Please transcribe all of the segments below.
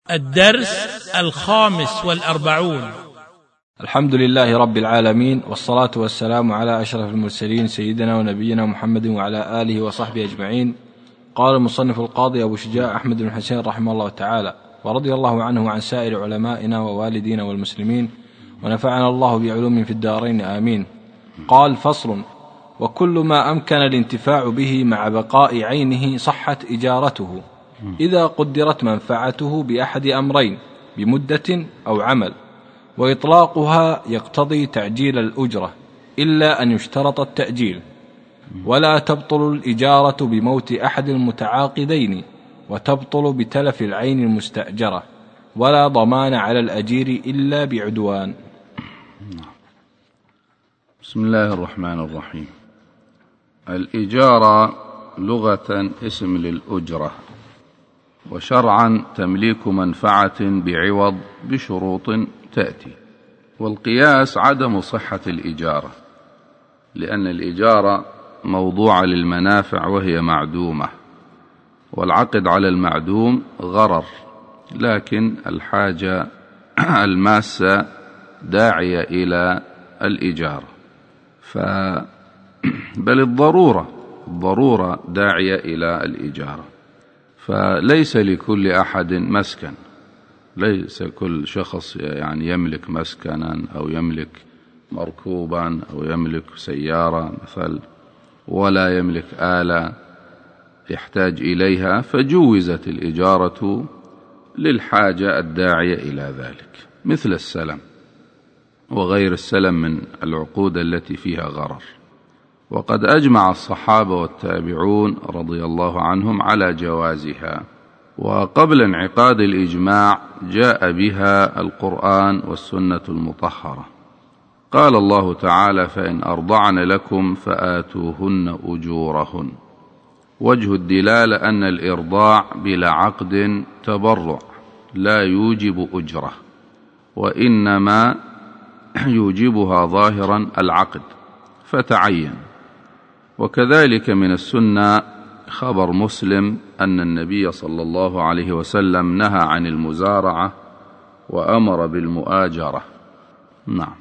الدرس 45. الحمد لله رب العالمين، والصلاة والسلام على أشرف المرسلين سيدنا ونبينا محمد وعلى آله وصحبه أجمعين. قال المصنف القاضي أبو شجاع أحمد بن حسين رحمه الله تعالى، ورضي الله عنه وعن سائر علمائنا ووالدينا والمسلمين، ونفعنا الله بعلوم في الدارين آمين. قال: فصل: وكل ما أمكن الانتفاع به مع بقاء عينه صحت إجارته، إذا قدرت منفعته بأحد أمرين، بمدة أو عمل، وإطلاقها يقتضي تعجيل الأجرة إلا أن يشترط التأجيل، ولا تبطل الإجارة بموت أحد المتعاقدين، وتبطل بتلف العين المستأجرة، ولا ضمان على الأجير إلا بعدوان. بسم الله الرحمن الرحيم. الإجارة لغة اسم للأجرة، وشرعا تمليك منفعة بعوض بشروط تأتي. والقياس عدم صحة الإجارة، لأن الإجارة موضوعة للمنافع وهي معدومة، والعقد على المعدوم غرر، لكن الحاجة الماسة داعية إلى الإجارة، بل الضرورة داعية إلى الإجارة. فليس لكل أحد مسكن، ليس كل شخص يملك مسكنا أو يملك مركوبا أو يملك سيارة مثل، ولا يملك آلة يحتاج إليها، فجوزت الإجارة للحاجة الداعية إلى ذلك، مثل السلم وغير السلم من العقود التي فيها غرر. وقد أجمع الصحابة والتابعون رضي الله عنهم على جوازها، وقبل انعقاد الإجماع جاء بها القرآن والسنة المطهرة. قال الله تعالى: فإن أرضعن لكم فآتوهن أجورهن. وجه الدلالة أن الإرضاع بلا عقد تبرع لا يوجب أجرة، وإنما يوجبها ظاهرا العقد فتعين. وكذلك من السنة خبر مسلم أن النبي صلى الله عليه وسلم نهى عن المزارعة وأمر بالمؤاجرة. نعم.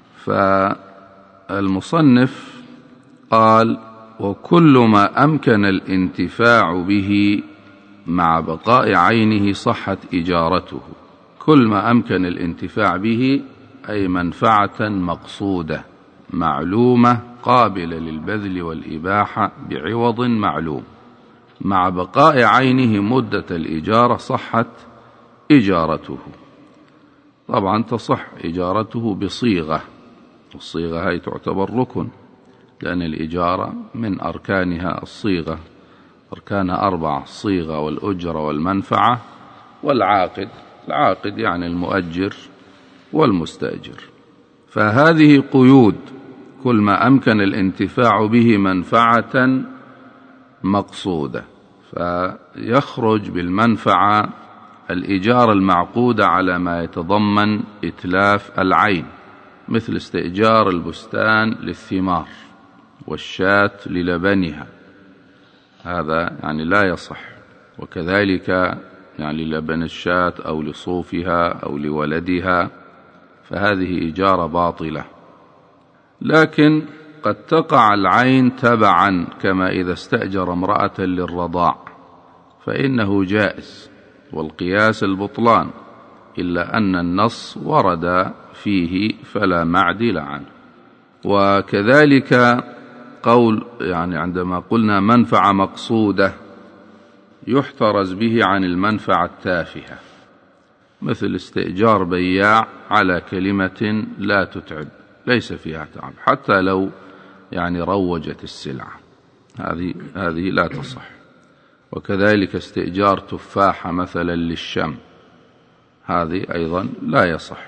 فالمصنف قال: وكل ما أمكن الانتفاع به مع بقاء عينه صحت إجارته. كل ما أمكن الانتفاع به أي منفعة مقصودة معلومة قابلة للبذل والإباحة بعوض معلوم، مع بقاء عينه مدة الإجارة صحت إجارته. طبعا تصح إجارته بصيغة، والصيغة هي تعتبر ركن، لأن الإجارة من أركانها الصيغة، أركانها 4: الصيغة والأجرة والمنفعة والعاقد. العاقد يعني المؤجر والمستأجر. فهذه قيود: كل ما أمكن الانتفاع به منفعة مقصودة، فيخرج بالمنفعة الإجارة المعقودة على ما يتضمن إتلاف العين، مثل استئجار البستان للثمار والشاة للبنها، هذا لا يصح. وكذلك للبن الشاة أو لصوفها أو لولدها، فهذه إجارة باطلة. لكن قد تقع العين تبعا، كما إذا استأجر امرأة للرضاع فإنه جائز، والقياس البطلان، إلا أن النص ورد فيه فلا معدل عنه. وكذلك قول عندما قلنا منفعة مقصودة يحترز به عن المنفعة التافهة، مثل استئجار بياع على كلمة لا تتعب، ليس فيها تعب، حتى لو روجت السلعة، هذه لا تصح. وكذلك استئجار تفاحة مثلا للشم، هذه أيضا لا يصح.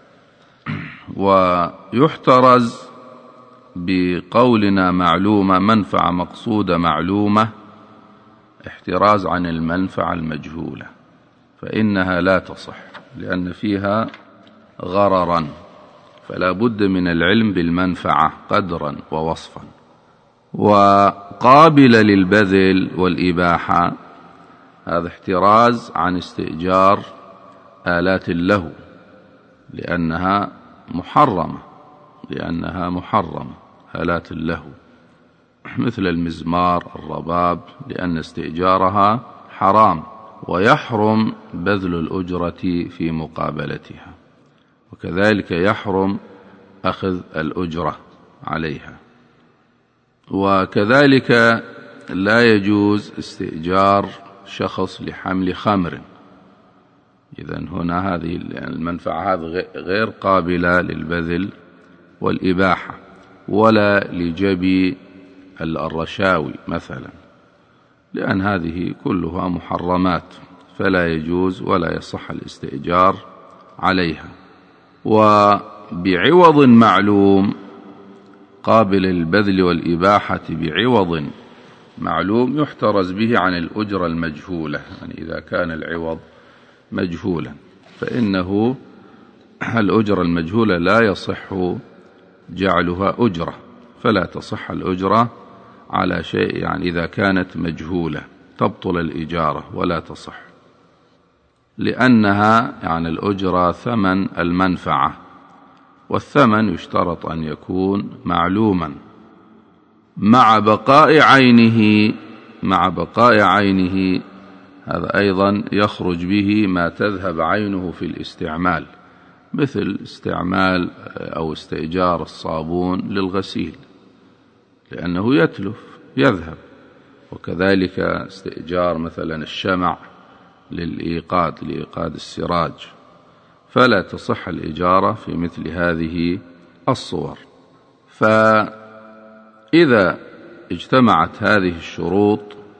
ويحترز بقولنا معلومة، منفعة مقصودة معلومة، احتراز عن المنفعة المجهولة، فإنها لا تصح لأن فيها غررا، فلا بد من العلم بالمنفعة قدرا ووصفا. وقابل للبذل والإباحة، هذا احتراز عن استئجار آلات اللهو لأنها محرمة آلات اللهو، مثل المزمار، الرباب، لأن استئجارها حرام، ويحرم بذل الأجرة في مقابلتها، وكذلك يحرم أخذ الأجرة عليها. وكذلك لا يجوز استئجار شخص لحمل خمر، إذن هنا هذه المنفعة غير قابلة للبذل والإباحة، ولا لجبي الرشاوي مثلا، لأن هذه كلها محرمات فلا يجوز ولا يصح الاستئجار عليها. وبعوض معلوم قابل للبذل والإباحة بعوض معلوم يحترز به عن الأجرة المجهولة، يعني إذا كان العوض مجهولا فإنه الأجرة المجهولة لا يصح جعلها أجرة، فلا تصح الأجرة على شيء، يعني إذا كانت مجهولة تبطل الإجارة ولا تصح، لأنها يعني الأجرة ثمن المنفعة، والثمن يشترط أن يكون معلوما مع بقاء عينه. هذا أيضا يخرج به ما تذهب عينه في الاستعمال، مثل استعمال أو استئجار الصابون للغسيل لأنه يذهب، وكذلك استئجار مثلا الشمع لإيقاد السراج، فلا تصح الإجارة في مثل هذه الصور. فإذا اجتمعت هذه الشروط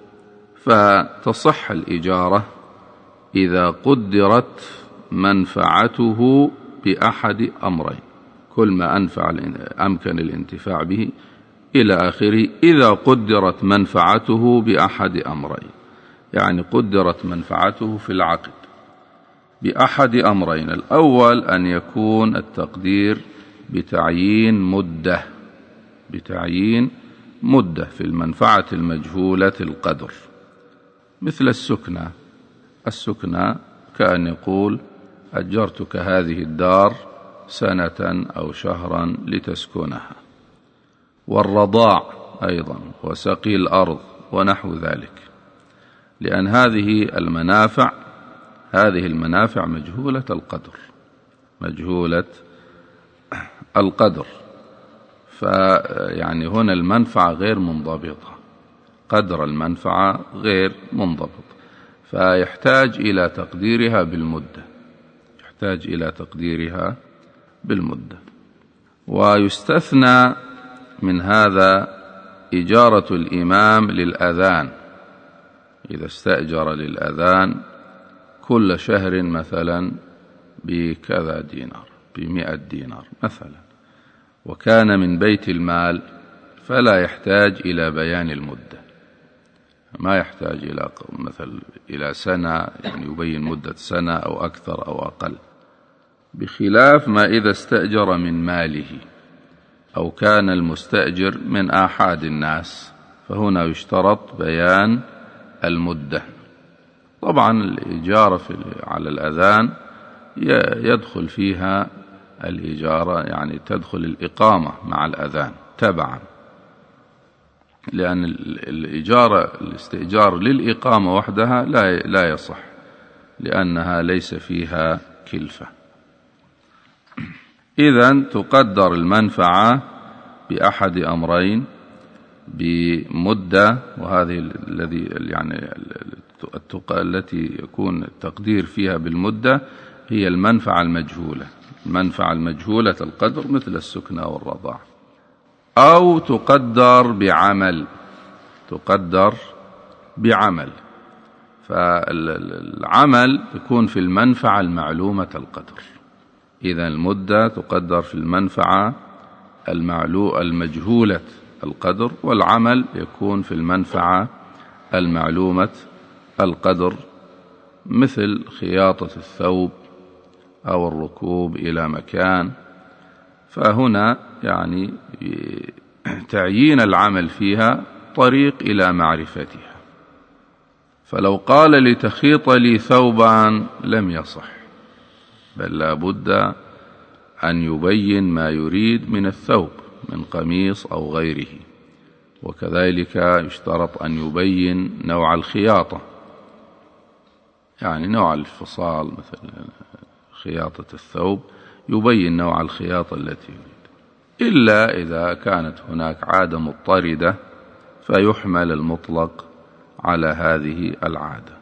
فتصح الإجارة إذا قدرت منفعته بأحد أمرين، كل ما أمكن الانتفاع به إلى آخره، إذا قدرت منفعته بأحد أمرين، يعني قدرت منفعته في العقد بأحد أمرين. الأول أن يكون التقدير بتعيين مدة في المنفعة المجهولة القدر، مثل السكنى كأن يقول أجرتك هذه الدار سنة أو شهرا لتسكنها، والرضاع أيضا، وسقي الأرض ونحو ذلك، لأن هذه المنافع مجهولة القدر، فيعني هنا المنفعة غير منضبطة، قدر المنفعة غير منضبط، فيحتاج إلى تقديرها بالمدة. ويستثنى من هذا إجارة الإمام للأذان، إذا استأجر للأذان كل شهر مثلا بكذا دينار، ب100 دينار مثلا، وكان من بيت المال، فلا يحتاج إلى بيان المدة، ما يحتاج إلى سنة، يعني يبين مدة سنة أو أكثر أو أقل، بخلاف ما إذا استأجر من ماله أو كان المستأجر من آحاد الناس، فهنا يشترط بيان المدة. طبعا الإجارة على الأذان يدخل فيها الإجارة، يعني تدخل الإقامة مع الأذان تبعا، لأن الاستئجار للإقامة وحدها لا يصح، لأنها ليس فيها كلفة. إذن تقدر المنفعة بأحد أمرين بمدة، وهذه التي يكون التقدير فيها بالمدة هي المنفعة المجهولة القدر، مثل السكنى والرضاع. أو تقدر بعمل، فالعمل يكون في المنفعة المعلومة القدر، إذا المدة تقدر في المنفعة المجهولة القدر، والعمل يكون في المنفعة المعلومة القدر، مثل خياطة الثوب أو الركوب إلى مكان. فهنا يعني تعيين العمل فيها طريق إلى معرفتها، فلو قال لتخيط لي ثوبا لم يصح، بل لا بد أن يبين ما يريد من الثوب من قميص أو غيره. وكذلك يشترط أن يبين نوع الخياطة، يعني نوع الفصال مثل خياطة الثوب يبين نوع الخياطة التي يريد، إلا إذا كانت هناك عادة مضطردة فيحمل المطلق على هذه العادة.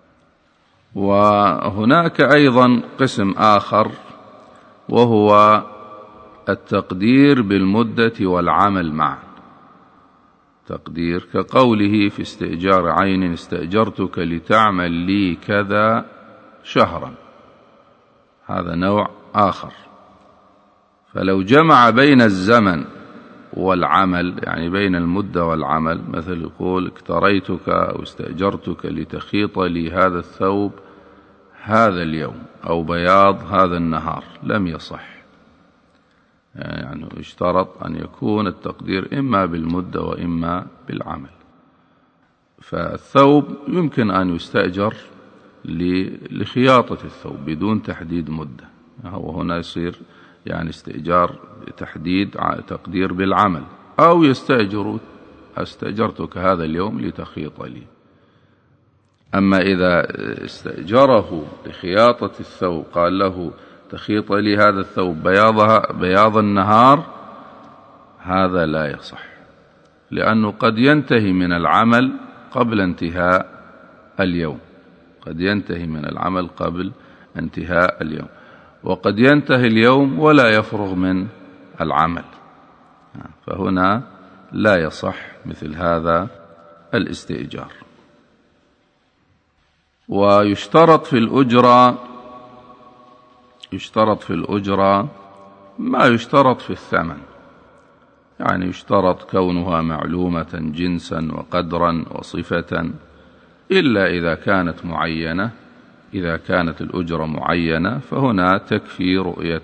وهناك أيضا قسم آخر وهو التقدير بالمدة والعمل معا. تقدير كقوله في استئجار عين: استأجرتك لتعمل لي كذا شهرا، هذا نوع آخر. فلو جمع بين الزمن والعمل، يعني بين المدة والعمل، مثل يقول اكتريتك أو استأجرتك لتخيط لي هذا الثوب هذا اليوم أو بياض هذا النهار، لم يصح. يعني يشترط أن يكون التقدير إما بالمدة وإما بالعمل. فالثوب يمكن أن يستأجر لخياطة الثوب بدون تحديد مدة، وهنا يصير يعني استئجار تحديد تقدير بالعمل، أو استأجرتك هذا اليوم لتخيط لي. أما إذا استأجره لخياطة الثوب قال له تخيط لي هذا الثوب بياض النهار، هذا لا يصح، لأنه قد ينتهي من العمل قبل انتهاء اليوم، قد ينتهي من العمل قبل انتهاء اليوم، وقد ينتهي اليوم ولا يفرغ من العمل، فهنا لا يصح مثل هذا الاستئجار. ويشترط في الأجرة ما يشترط في الثمن، يعني يشترط كونها معلومة جنسا وقدرا وصفة، إلا إذا كانت معينة. إذا كانت الأجرة معينة فهنا تكفي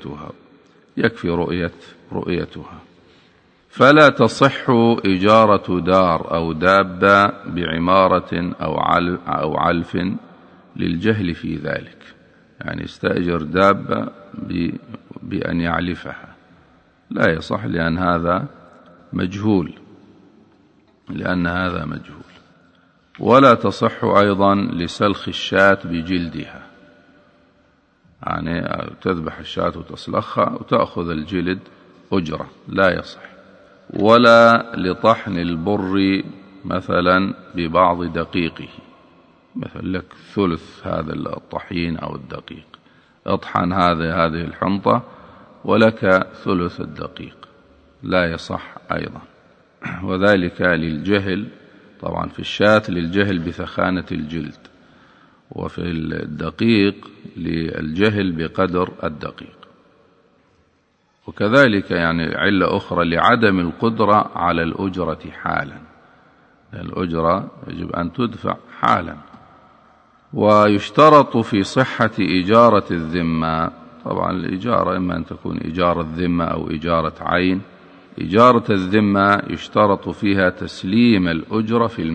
رؤيتها. فلا تصح إجارة دار أو دابة بعمارة أو علف للجهل في ذلك، يعني استأجر دابة بأن يعلفها، لا يصح، لأن هذا مجهول. ولا تصح أيضا لسلخ الشاة بجلدها، يعني تذبح الشاة وتصلخها وتأخذ الجلد أجرة، لا يصح. ولا لطحن البر مثلا ببعض دقيقه، مثلا لك ثلث هذا الطحين أو الدقيق، اطحن هذه الحنطة ولك ثلث الدقيق، لا يصح أيضا. وذلك للجهل، طبعا في الشاة للجهل بثخانة الجلد، وفي الدقيق للجهل بقدر الدقيق. وكذلك يعني علة أخرى لعدم القدرة على الأجرة حالا، الأجرة يجب أن تدفع حالا. ويشترط في صحة إجارة الذمة، طبعا الإجارة إما أن تكون إجارة ذمة أو إجارة عين. إجارة الذمة يشترط فيها تسليم الأجرة في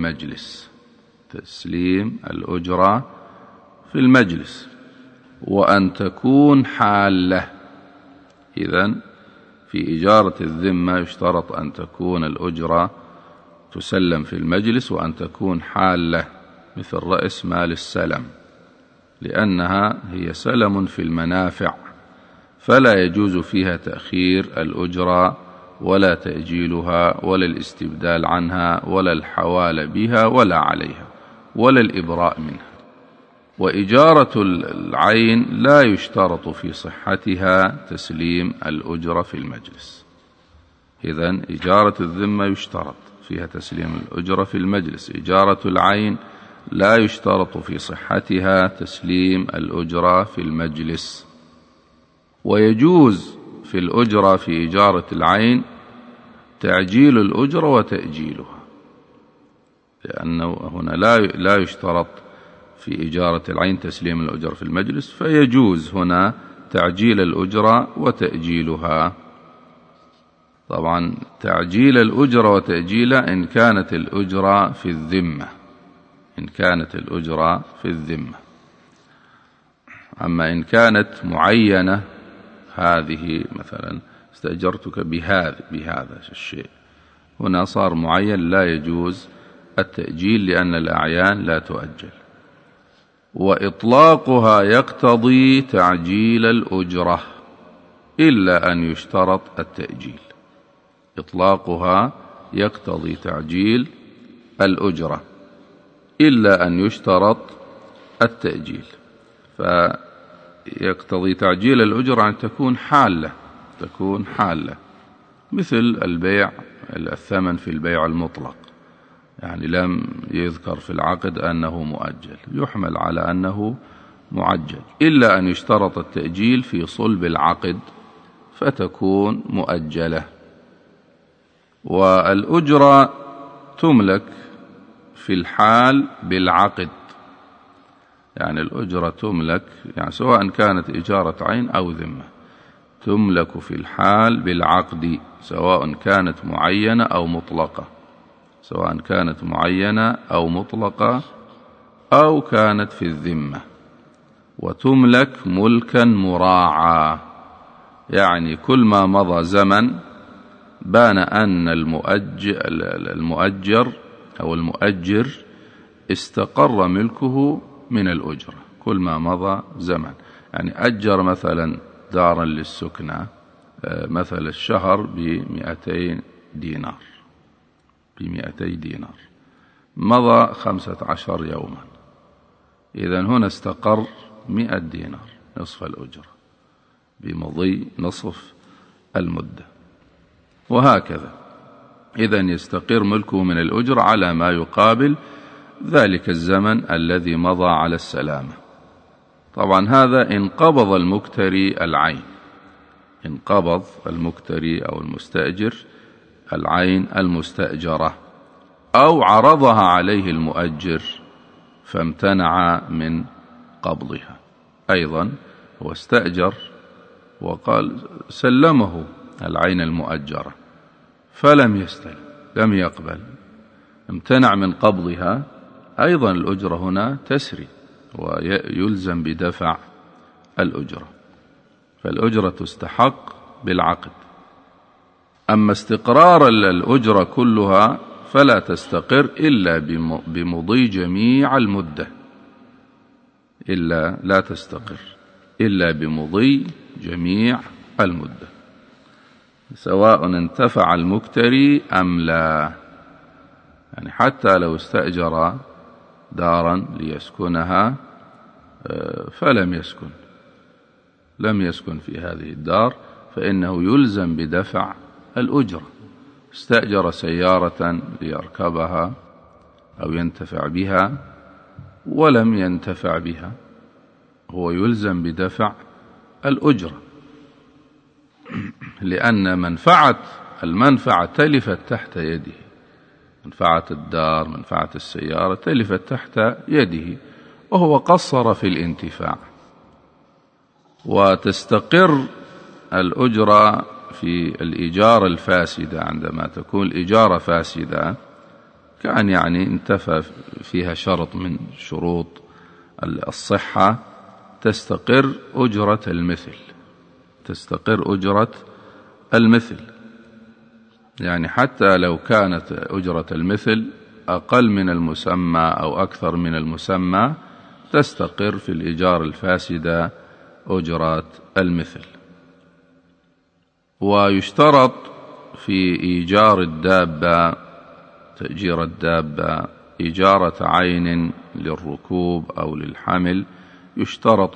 المجلس، وأن تكون حالة. إذن في إجارة الذمة يشترط أن تكون الأجرة تسلم في المجلس، وأن تكون حالة مثل رأس مال السلم، لأنها هي سلم في المنافع، فلا يجوز فيها تأخير الأجرة ولا تأجيلها ولا الاستبدال عنها ولا الحوال بها ولا عليها ولا الإبراء منها. وإجارة العين لا يشترط في صحتها تسليم الأجرة في المجلس. إذن إجارة الذمة يشترط فيها تسليم الأجرة في المجلس، إجارة العين لا يشترط في صحتها تسليم الأجرة في المجلس. ويجوز في الأجرة في إجارة العين تعجيل الأجرة وتأجيلها، لأنه هنا لا يشترط في إجارة العين تسليم الأجرة في المجلس، فيجوز هنا تعجيل الأجرة وتأجيلها. طبعا تعجيل الأجرة وتأجيلها إن كانت الأجرة في الذمة، أما إن كانت معينة، هذه مثلا استأجرتك بهذا الشيء، هنا صار معين لا يجوز التأجيل لأن الأعيان لا تؤجل. وإطلاقها يقتضي تعجيل الأجرة إلا أن يشترط التأجيل. إطلاقها يقتضي تعجيل الأجرة إلا أن يشترط التأجيل. فيقتضي تعجيل الأجرة أن تكون حالة مثل البيع، الثمن في البيع المطلق، يعني لم يذكر في العقد أنه مؤجل، يحمل على أنه معجل، إلا أن يشترط التأجيل في صلب العقد فتكون مؤجلة. والأجرة تملك في الحال بالعقد، يعني الأجرة تملك، يعني سواء كانت إجارة عين أو ذمة، تملك في الحال بالعقد، سواء كانت معينة أو مطلقة أو كانت في الذمة. وتملك ملكا مراعى، يعني كل ما مضى زمن بان أن المؤجر أو المؤجر استقر ملكه من الأجرة كل ما مضى زمن. يعني أجر مثلا دارا للسكنة مثل الشهر ب200 دينار، مضى 15 يوما، إذن هنا استقر 100 دينار نصف الأجرة بمضي نصف المدة، وهكذا. إذن يستقر ملكه من الأجرة على ما يقابل ذلك الزمن الذي مضى على السلامة. طبعا هذا إن قبض المكتري العين، إن قبض المكتري أو المستأجر العين المستأجرة، أو عرضها عليه المؤجر فامتنع من قبضها. أيضا هو استأجر وقال سلمه العين المؤجرة فلم يستلم، لم يقبل، امتنع من قبضها، أيضا الأجرة هنا تسري ويلزم بدفع الأجرة، فالأجرة تستحق بالعقد. أما استقرار الأجرة كلها فلا تستقر إلا بمضي جميع المدة، لا تستقر إلا بمضي جميع المدة، سواء انتفع المكتري أم لا. يعني حتى لو استأجر دارا ليسكنها فلم يسكن في هذه الدار، فإنه يلزم بدفع الأجرة. استأجر سيارة ليركبها أو ينتفع بها ولم ينتفع بها، هو يلزم بدفع الأجرة، لأن المنفعة تلفت تحت يده، منفعة الدار، منفعة السيارة تلفت تحت يده وهو قصر في الانتفاع. وتستقر الأجرة في الإجارة الفاسدة، عندما تكون الإجارة فاسدة كان يعني انتفى فيها شرط من شروط الصحة، تستقر أجرة المثل، يعني حتى لو كانت أجرة المثل أقل من المسمى أو أكثر من المسمى تستقر في الإجارة الفاسدة أجرة المثل. ويشترط في تأجير الدابة إجارة عين للركوب أو للحمل، يشترط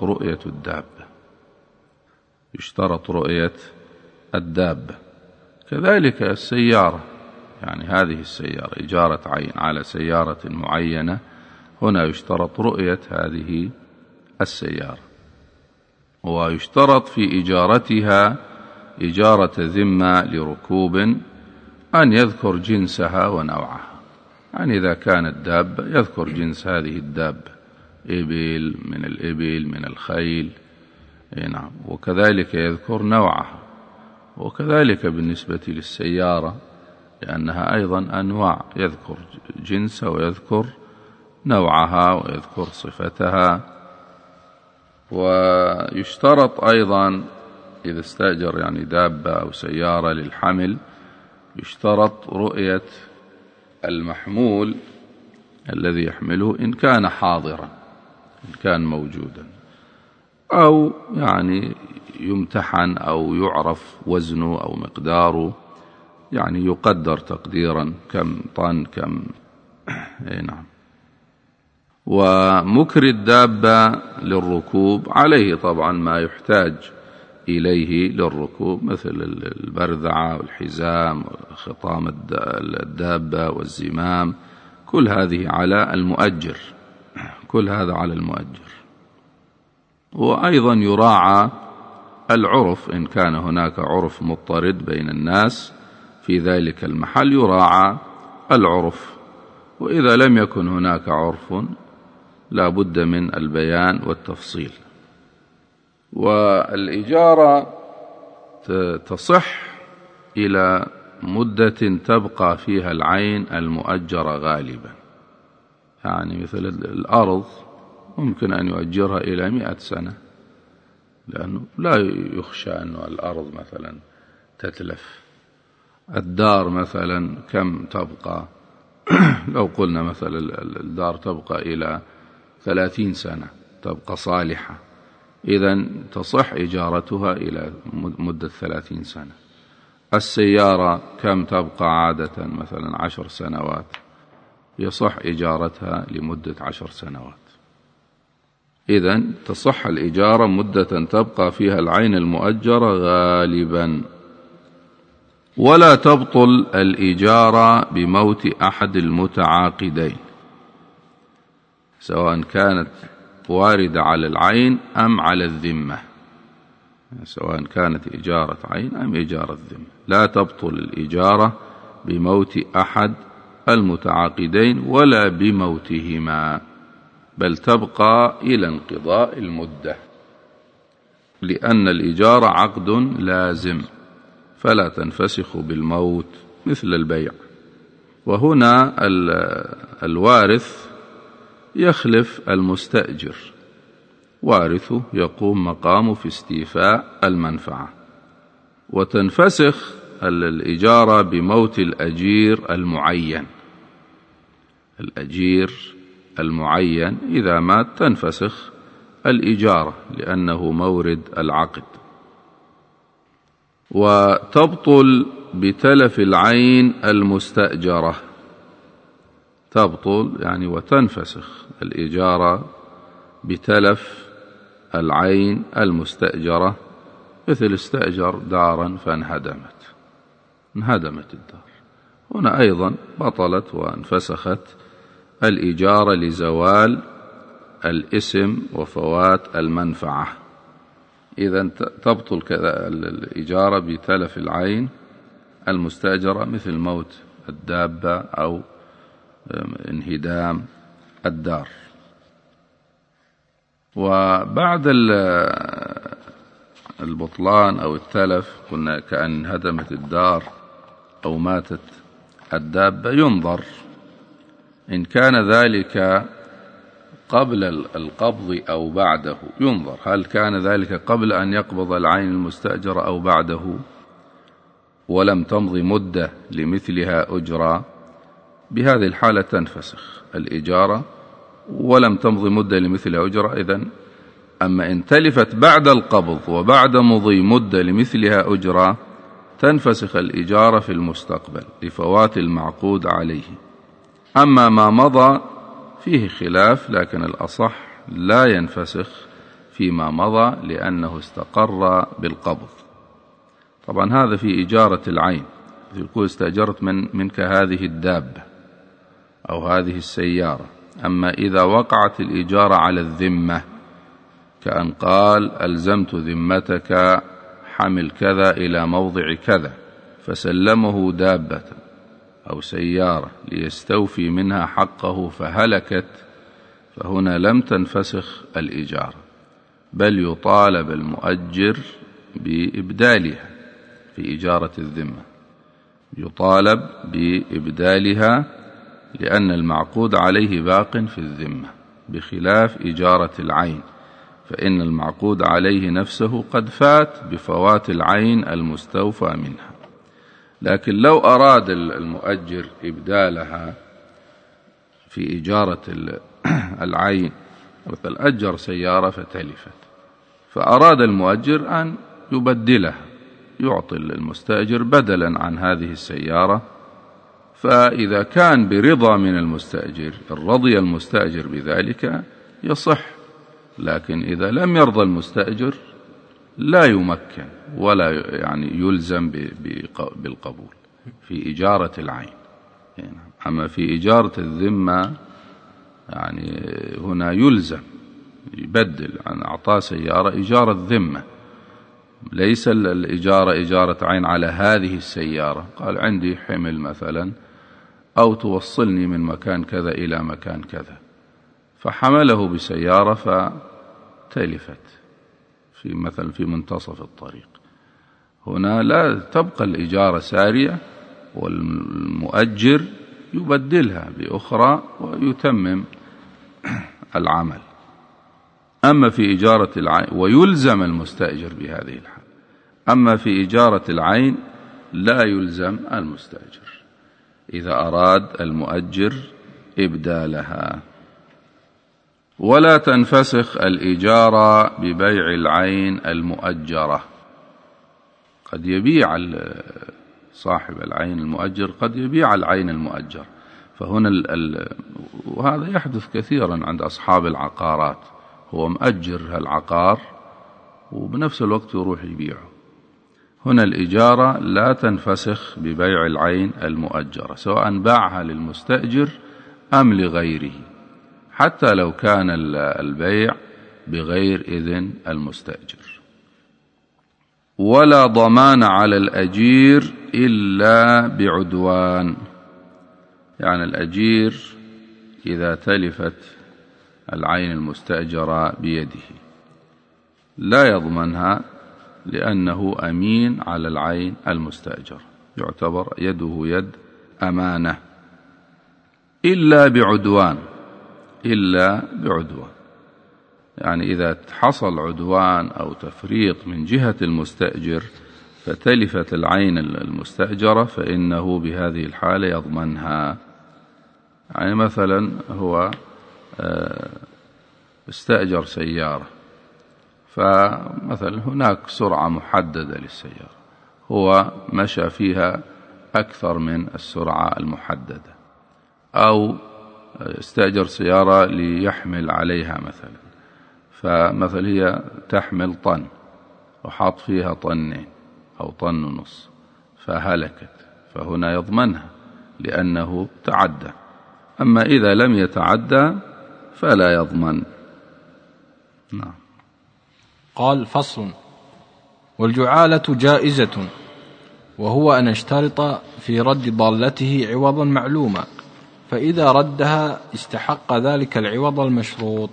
رؤية الدابة. كذلك السيارة، يعني هذه السيارة إجارة عين على سيارة معينة، هنا يشترط رؤية هذه السيارة. ويشترط في إجارتها إجارة ذمة لركوب أن يذكر جنسها ونوعها، يعني إذا كانت دابة يذكر جنس هذه الدابة، إبل من الإبل من الخيل، نعم، وكذلك يذكر نوعها. وكذلك بالنسبة للسيارة لأنها أيضا أنواع، يذكر جنسها ويذكر نوعها ويذكر صفتها. ويشترط أيضا إذا استأجر يعني دابة أو سيارة للحمل يشترط رؤية المحمول الذي يحمله إن كان حاضرا، إن كان موجودا، أو يعني يمتحن أو يعرف وزنه أو مقداره، يعني يقدر تقديرا كم طن كم. نعم. ومكر الدابة للركوب عليه طبعا ما يحتاج إليه للركوب مثل البرذعة والحزام وخطام الدابة والزمام، كل هذه على المؤجر، كل هذا على المؤجر. وأيضا يراعى العرف، إن كان هناك عرف مضطرد بين الناس في ذلك المحل يراعى العرف، وإذا لم يكن هناك عرف لا بد من البيان والتفصيل. والإجارة تصح إلى مدة تبقى فيها العين المؤجرة غالبا، يعني مثل الأرض ممكن أن يؤجرها إلى 100 سنة، لأنه لا يخشى أن الأرض مثلا تتلف. الدار مثلا كم تبقى؟ لو قلنا مثلا الدار تبقى إلى 30 سنة تبقى صالحة، إذن تصح إجارتها إلى مدة 30 سنة. السيارة كم تبقى عادة؟ مثلا 10 سنوات، يصح إجارتها لمدة 10 سنوات. إذن تصح الإجارة مدة تبقى فيها العين المؤجرة غالبا. ولا تبطل الإجارة بموت أحد المتعاقدين، سواء كانت واردة على العين أم على الذمة، سواء كانت إجارة عين أم إجارة ذمة، لا تبطل الإجارة بموت أحد المتعاقدين ولا بموتهما، بل تبقى إلى انقضاء المدة، لأن الإجارة عقد لازم فلا تنفسخ بالموت مثل البيع. وهنا الوارث يخلف المستأجر، وارثه يقوم مقامه في استيفاء المنفعة. وتنفسخ الإجارة بموت الأجير المعين، الأجير المعين إذا مات تنفسخ الإجارة لأنه مورد العقد. وتبطل بتلف العين المستأجرة، تبطل يعني وتنفسخ الإجارة بتلف العين المستأجرة، مثل استأجر دارا فانهدمت، انهدمت الدار، هنا أيضا بطلت وانفسخت الإجارة لزوال الاسم وفوات المنفعة. إذن تبطل كذا الإجارة بتلف العين المستأجرة مثل موت الدابة أو انهدام الدار. وبعد البطلان أو التلف قلنا كأن انهدمت الدار أو ماتت الدابة، ينظر إن كان ذلك قبل القبض أو بعده، ينظر هل كان ذلك قبل أن يقبض العين المستأجرة أو بعده ولم تمضي مدة لمثلها أجرة، بهذه الحالة تنفسخ الإجارة ولم تمضي مدة لمثلها أجرة. إذن أما إن تلفت بعد القبض وبعد مضي مدة لمثلها أجرة تنفسخ الإجارة في المستقبل لفوات المعقود عليه. أما ما مضى فيه خلاف، لكن الأصح لا ينفسخ فيما مضى لأنه استقر بالقبض. طبعا هذا في إجارة العين، يقول استأجرت منك هذه الدابة أو هذه السيارة. أما إذا وقعت الإجارة على الذمة، كأن قال ألزمت ذمتك حمل كذا إلى موضع كذا، فسلمه دابة أو سيارة ليستوفي منها حقه فهلكت، فهنا لم تنفسخ الإجارة، بل يطالب المؤجر بإبدالها في إجارة الذمة، يطالب بإبدالها لأن المعقود عليه باق في الذمة، بخلاف إجارة العين فإن المعقود عليه نفسه قد فات بفوات العين المستوفى منها. لكن لو أراد المؤجر إبدالها في إجارة العين، مثل أجر سيارة فتلفت، فأراد المؤجر أن يبدلها، يعطي المستأجر بدلا عن هذه السيارة، فإذا كان برضا من المستأجر، رضي المستأجر بذلك يصح. لكن إذا لم يرضى المستأجر لا يمكن ولا يعني يلزم بالقبول في إجارة العين. أما في إجارة الذمة يعني هنا يلزم يبدل، عن أعطاه سيارة إجارة ذمة، ليس الإجارة إجارة عين على هذه السيارة. قال عندي حمل مثلا، أو توصلني من مكان كذا إلى مكان كذا، فحمله بسيارة فتلفت في مثلا في منتصف الطريق، هنا لا تبقى الإجارة سارية، والمؤجر يبدلها بأخرى ويتمم العمل. أما في إجارة العين ويلزم المستأجر بهذه الحال، أما في إجارة العين لا يلزم المستأجر إذا أراد المؤجر إبدالها. ولا تنفسخ الإجارة ببيع العين المؤجرة. قد يبيع صاحب العين المؤجر، قد يبيع العين المؤجر، فهنا وهذا يحدث كثيرا عند أصحاب العقارات، هو مؤجر العقار وبنفس الوقت يروح يبيعه. هنا الإجارة لا تنفسخ ببيع العين المؤجرة، سواء باعها للمستأجر أم لغيره، حتى لو كان البيع بغير إذن المستأجر. ولا ضمان على الأجير إلا بعدوان. يعني الأجير إذا تلفت العين المستأجرة بيده لا يضمنها، لأنه أمين على العين المستأجرة، يعتبر يده يد أمانة. إلا بعدوان، إلا بعدوان، يعني إذا حصل عدوان أو تفريط من جهة المستأجر فتلفت العين المستأجرة، فإنه بهذه الحالة يضمنها. يعني مثلا هو استأجر سيارة، فمثلا هناك سرعة محددة للسيارة، هو مشى فيها أكثر من السرعة المحددة، أو استأجر سيارة ليحمل عليها مثلا، فمثلا هي تحمل طن وحاط فيها طنين أو طن ونص فهلكت، فهنا يضمنها لأنه تعدى. أما إذا لم يتعدى فلا يضمن. نعم. قال: فصل. والجعالة جائزة، وهو أن اشترط في رد ضالته عوضا معلوما، فإذا ردها استحق ذلك العوض المشروط.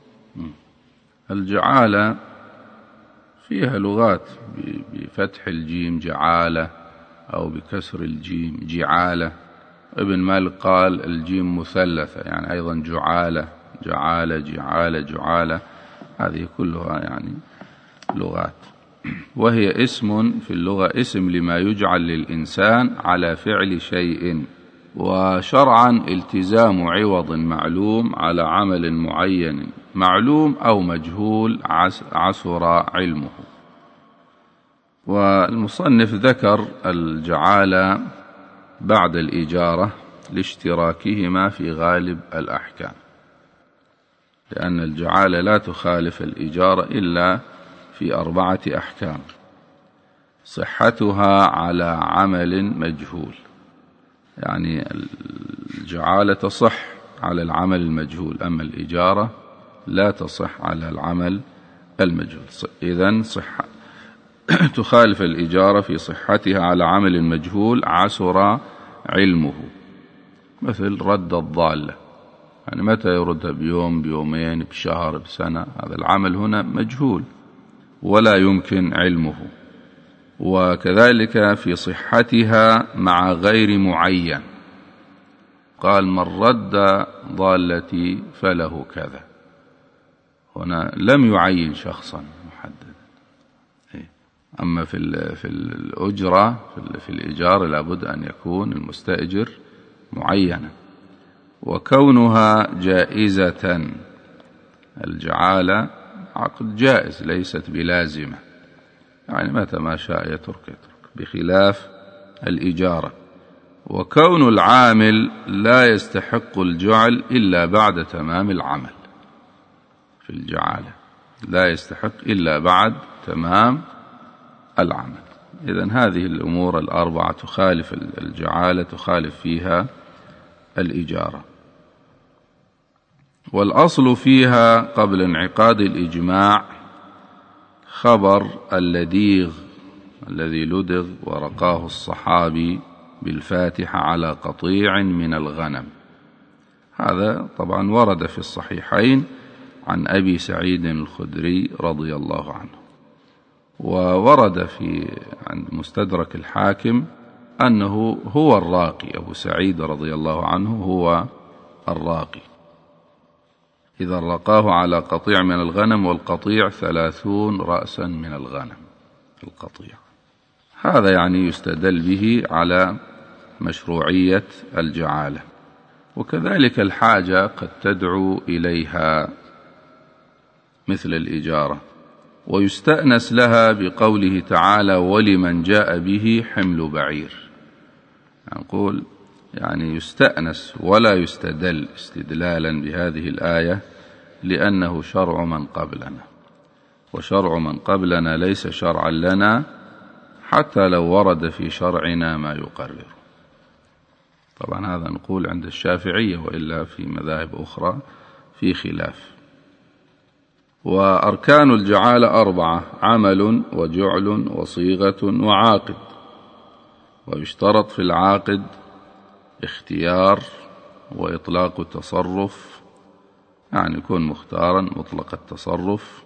الجعالة فيها لغات، بفتح الجيم جعالة أو بكسر الجيم جعالة. ابن مالك قال الجيم مثلثة، يعني أيضا جعالة جعالة جعالة جعالة، هذه كلها يعني لغات. وهي اسم في اللغة، اسم لما يجعل للإنسان على فعل شيء، وشرعا التزام عوض معلوم على عمل معين معلوم أو مجهول عسر علمه. والمصنف ذكر الجعالة بعد الإجارة لاشتراكهما في غالب الأحكام، لأن الجعالة لا تخالف الإجارة إلا في 4 أحكام: صحتها على عمل مجهول، يعني الجعالة تصح على العمل المجهول، أما الإجارة لا تصح على العمل المجهول. إذن صحة تخالف الإجارة في صحتها على عمل مجهول عسر علمه، مثل رد الضالة، يعني متى يردها، بيوم بيومين بشهر بسنة، هذا العمل هنا مجهول ولا يمكن علمه. وكذلك في صحتها مع غير معين، قال من رد ضالتي فله كذا، هنا لم يعين شخصا محددا. أما في الأجرة في الإيجار لابد أن يكون المستأجر معينا. وكونها جائزة، الجعالة عقد جائز ليست بلازمة، يعني متى ما شاء يترك بخلاف الإجارة. وكون العامل لا يستحق الجعل إلا بعد تمام العمل، في الجعالة لا يستحق إلا بعد تمام العمل. إذن هذه الأمور الأربعة تخالف الجعالة، تخالف فيها الإجارة. والأصل فيها قبل انعقاد الإجماع خبر اللديغ الذي لدغ ورقاه الصحابي بالفاتحة على قطيع من الغنم. هذا طبعا ورد في الصحيحين عن أبي سعيد الخدري رضي الله عنه، وورد عند مستدرك الحاكم أنه هو الراقي، أبو سعيد رضي الله عنه هو الراقي إذا رقاه على قطيع من الغنم، والقطيع 30 رأسا من الغنم القطيع. هذا يعني يستدل به على مشروعية الجعالة. وكذلك الحاجة قد تدعو إليها مثل الإجارة، ويستأنس لها بقوله تعالى ولمن جاء به حمل بعير. نقول يعني يستأنس ولا يستدل استدلالا بهذه الآية، لأنه شرع من قبلنا، وشرع من قبلنا ليس شرعا لنا حتى لو ورد في شرعنا ما يقرر. طبعا هذا نقول عند الشافعية، وإلا في مذاهب أخرى في خلاف. وأركان الجعالة 4: عمل وجعل وصيغة وعاقد. ويشترط في العاقد اختيار وإطلاق التصرف، يعني يكون مختارا مطلق التصرف،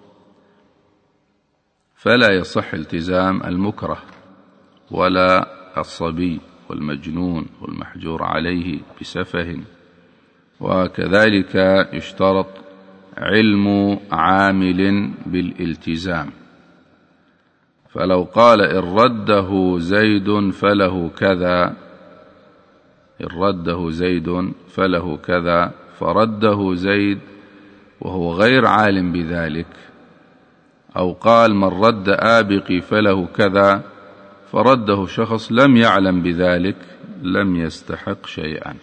فلا يصح التزام المكره ولا الصبي والمجنون والمحجور عليه بسفه. وكذلك يشترط علم عامل بالالتزام، فلو قال إن رده زيد فله كذا، إن رده زيد فله كذا، فرده زيد وهو غير عالم بذلك، أو قال من رد آبقي فله كذا، فرده شخص لم يعلم بذلك، لم يستحق شيئا.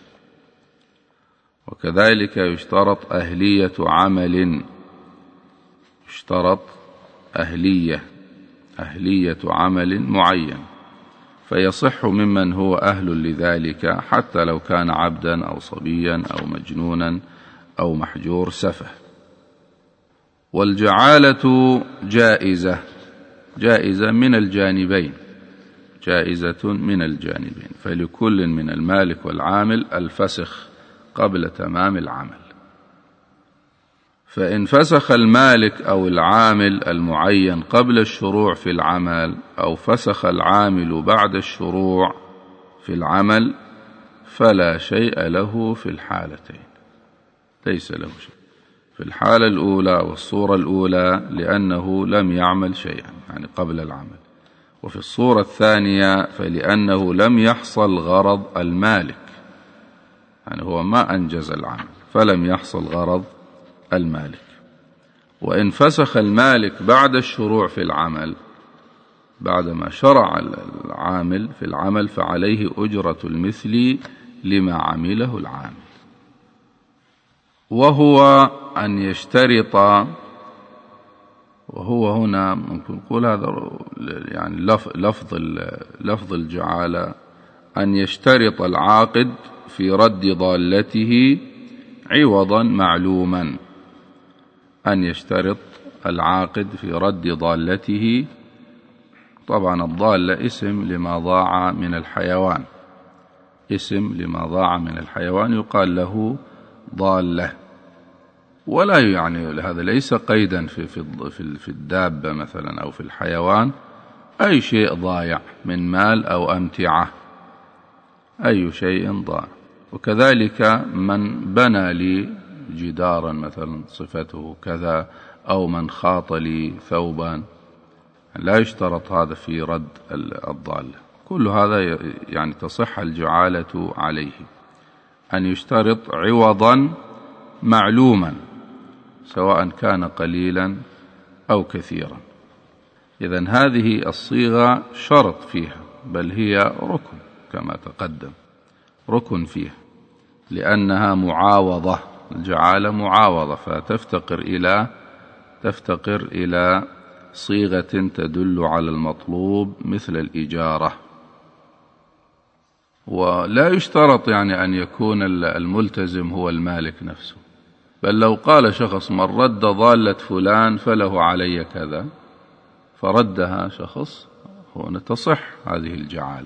وكذلك يشترط أهلية عمل، يشترط أهلية عمل معين، فيصح ممن هو أهل لذلك حتى لو كان عبدا أو صبيا أو مجنونا أو محجور سفه. والجعالة جائزة من الجانبين، جائزة من الجانبين، فلكل من المالك والعامل الفسخ قبل تمام العمل. فإن فسخ المالك أو العامل المعين قبل الشروع في العمل، أو فسخ العامل بعد الشروع في العمل، فلا شيء له في الحالتين، ليس له شيء في الحالة الأولى والصورة الأولى، لأنه لم يعمل شيئا يعني قبل العمل، وفي الصورة الثانية فلأنه لم يحصل غرض المالك، يعني هو ما أنجز العمل فلم يحصل غرض المالك. وإن فسخ المالك بعد الشروع في العمل، بعدما شرع العامل في العمل، فعليه أجرة المثل لما عمله العامل. وهو أن يشترط، وهو هنا ممكن نقول هذا يعني لفظ الجعالة، أن يشترط العاقد في رد ضالته عوضا معلوما، أن يشترط العاقد في رد ضالته. طبعا الضالة اسم لما ضاع من الحيوان، اسم لما ضاع من الحيوان يقال له ضالة. ولا يعني هذا ليس قيدا في الدابة مثلا أو في الحيوان، أي شيء ضايع من مال أو أمتعة، أي شيء ضاع. وكذلك من بنى لي جدارا مثلا صفته كذا، أو من خاط لي ثوبا، لا يشترط هذا في رد الضالة. كل هذا يعني تصح الجعالة عليه، أن يشترط عوضا معلوما سواء كان قليلا أو كثيرا. إذن هذه الصيغة شرط فيها، بل هي ركن كما تقدم، ركن فيها، لأنها معاوضة، الجعالة معاوضة، فتفتقر إلى صيغة تدل على المطلوب مثل الإجارة. ولا يشترط يعني أن يكون الملتزم هو المالك نفسه، بل لو قال شخص من رد ضالة فلان فله علي كذا، فردها شخص، هنا تصح هذه الجعالة،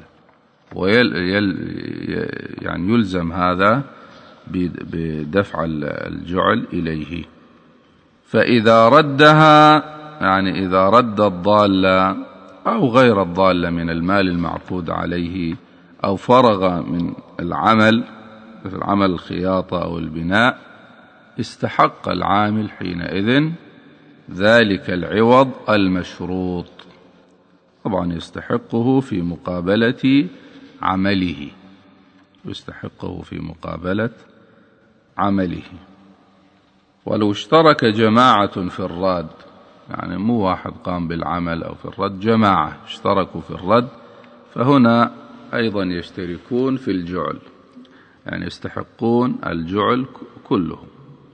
يعني يلزم هذا بدفع الجعل إليه. فإذا ردها، يعني إذا رد الضالة أو غير الضالة من المال المعقود عليه، أو فرغ من العمل مثل عمل الخياطة أو البناء، استحق العامل حينئذ ذلك العوض المشروط، طبعا يستحقه في مقابلة عمله، يستحقه في مقابلة عمله. ولو اشترك جماعة في الرد، يعني مو واحد قام بالعمل أو في الرد، جماعة اشتركوا في الرد، فهنا أيضا يشتركون في الجعل، يعني يستحقون الجعل كلهم،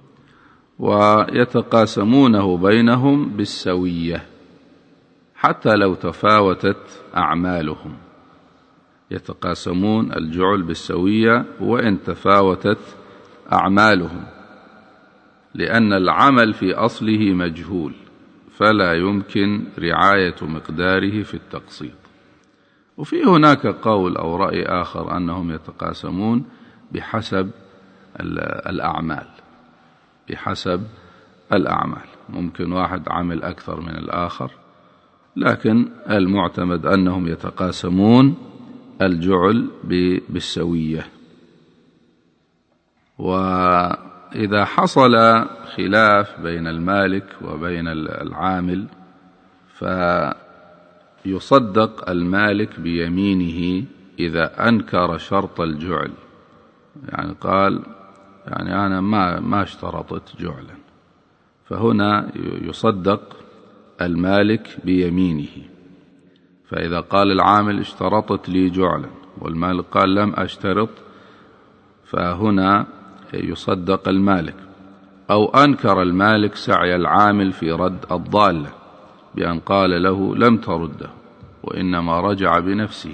ويتقاسمونه بينهم بالسوية حتى لو تفاوتت أعمالهم، يتقاسمون الجعل بالسوية وإن تفاوتت أعمالهم، لأن العمل في أصله مجهول، فلا يمكن رعاية مقداره في التقسيط. وفي هناك قول أو رأي آخر أنهم يتقاسمون بحسب الأعمال، بحسب الأعمال، ممكن واحد عمل أكثر من الآخر، لكن المعتمد أنهم يتقاسمون الجعل بالسوية. وإذا حصل خلاف بين المالك وبين العامل، فيصدق المالك بيمينه إذا أنكر شرط الجعل، يعني قال يعني أنا ما اشترطت جعلا، فهنا يصدق المالك بيمينه. فإذا قال العامل اشترطت لي جعلا والمالك قال لم أشترط، فهنا يصدق المالك. أو أنكر المالك سعي العامل في رد الضالة بأن قال له لم ترده وإنما رجع بنفسه،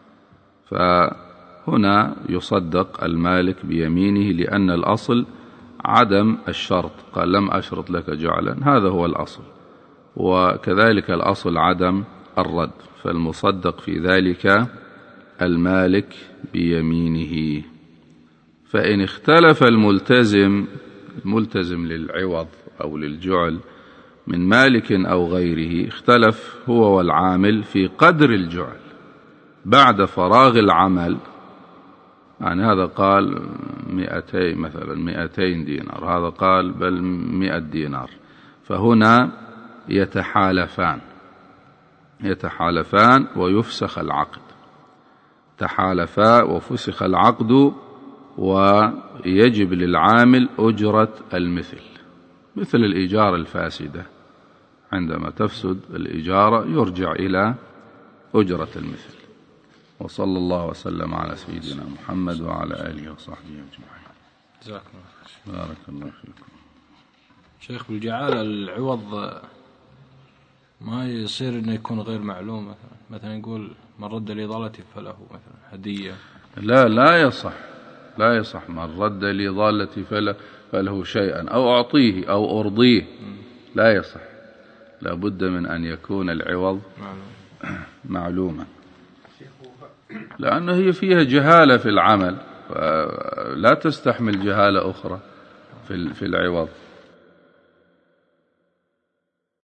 فهنا يصدق المالك بيمينه، لأن الأصل عدم الشرط، قال لم أشرط لك جعلا، هذا هو الأصل، وكذلك الأصل عدم الرد، فالمصدق في ذلك المالك بيمينه. فإن اختلف الملتزم للعوض أو للجعل من مالك أو غيره، اختلف هو والعامل في قدر الجعل بعد فراغ العمل، يعني هذا قال 200 مثلا 200 دينار، هذا قال بل 100 دينار، فهنا يتحالفان ويفسخ العقد، تحالفا وفسخ العقد، ويجب للعامل أجرة المثل، مثل الإجارة الفاسدة، عندما تفسد الإجارة يرجع إلى أجرة المثل. وصلى الله وسلم على سيدنا محمد وعلى آله وصحبه أجمعين. جزاكم الله. بارك الله فيكم. شيخ، بالجعالة العوض ما يصير إنه يكون غير معلوم، مثلا يقول من رد لي ضالتي فله مثلا هدية. لا يصح من رد لي ضالتي فله شيئا أو أعطيه أو أرضيه، لا يصح، لا بد من أن يكون العوض معلوما، لأنه هي فيها جهالة في العمل، لا تستحمل جهالة أخرى في العوض.